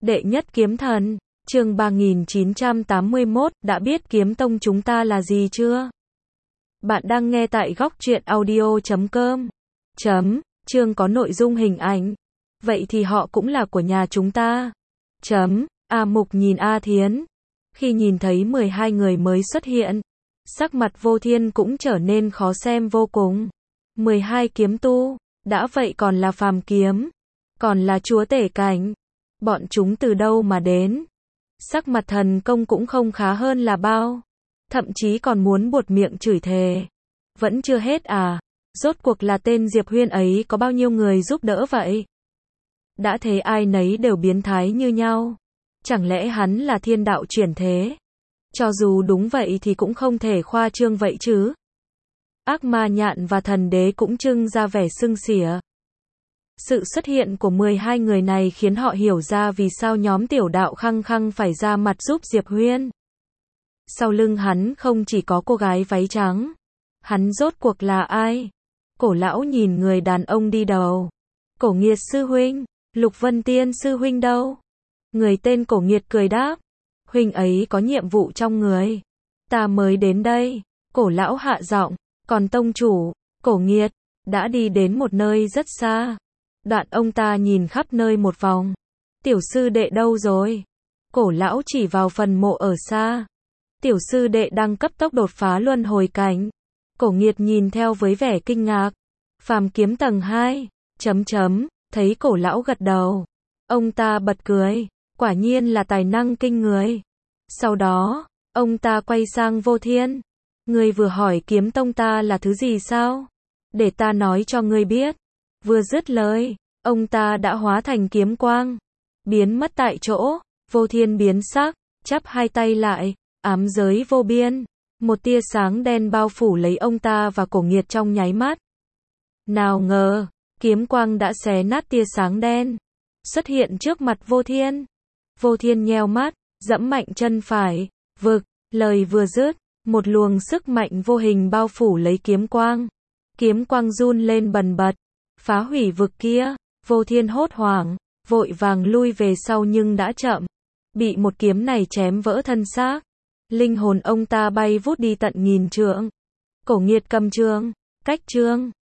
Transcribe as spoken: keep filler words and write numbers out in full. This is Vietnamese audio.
Đệ nhất kiếm thần, chương ba nghìn chín trăm tám mươi mốt, đã biết kiếm tông chúng ta là gì chưa? Bạn đang nghe tại góc truyện audio chấm com. Chấm, chương có nội dung hình ảnh. Vậy thì họ cũng là của nhà chúng ta. Chấm, A Mục nhìn A Thiến. Khi nhìn thấy mười hai người mới xuất hiện, sắc mặt Vô Thiên cũng trở nên khó xem vô cùng. mười hai kiếm tu, đã vậy còn là phàm kiếm, còn là chúa tể cảnh. Bọn chúng từ đâu mà đến? Sắc mặt thần công cũng không khá hơn là bao. Thậm chí còn muốn buột miệng chửi thề. Vẫn chưa hết à? Rốt cuộc là tên Diệp Huyên ấy có bao nhiêu người giúp đỡ vậy? Đã thế ai nấy đều biến thái như nhau. Chẳng lẽ hắn là thiên đạo chuyển thế? Cho dù đúng vậy thì cũng không thể khoa trương vậy chứ. Ác ma nhạn và thần đế cũng trưng ra vẻ sưng xỉa. Sự xuất hiện của mười hai người này khiến họ hiểu ra vì sao nhóm tiểu đạo khăng khăng phải ra mặt giúp Diệp Huyên. Sau lưng hắn không chỉ có cô gái váy trắng. Hắn rốt cuộc là ai? Cổ lão nhìn người đàn ông đi đầu. Cổ Nghiệt sư huynh, Lục Vân Tiên sư huynh đâu? Người tên Cổ Nghiệt cười đáp. Huynh ấy có nhiệm vụ trong người. Ta mới đến đây. Cổ lão hạ giọng. Còn tông chủ, Cổ Nghiệt, đã đi đến một nơi rất xa. Đoạn ông ta nhìn khắp nơi một vòng. Tiểu sư đệ đâu rồi? Cổ lão chỉ vào phần mộ ở xa. Tiểu sư đệ đang cấp tốc đột phá luân hồi cảnh. Cổ Nghiệt nhìn theo với vẻ kinh ngạc. Phàm kiếm tầng hai, chấm chấm, thấy cổ lão gật đầu. Ông ta bật cười, quả nhiên là tài năng kinh người. Sau đó, ông ta quay sang Vô Thiên. Ngươi vừa hỏi kiếm tông ta là thứ gì sao? Để ta nói cho ngươi biết. Vừa dứt lời, ông ta đã hóa thành kiếm quang, biến mất tại chỗ. Vô Thiên biến sắc, chắp hai tay lại, ám giới vô biên. Một tia sáng đen bao phủ lấy ông ta và Cổ Nghiệt trong nháy mắt. Nào ngờ, kiếm quang đã xé nát tia sáng đen, xuất hiện trước mặt Vô Thiên. Vô Thiên nheo mắt, giẫm mạnh chân phải, vực, lời vừa dứt, một luồng sức mạnh vô hình bao phủ lấy kiếm quang. Kiếm quang run lên bần bật, phá hủy vực kia. Vô Thiên hốt hoảng, vội vàng lui về sau nhưng đã chậm. Bị một kiếm này chém vỡ thân xác. Linh hồn ông ta bay vút đi tận nghìn trượng. Cổ Nghiệt cầm trường, cách trường,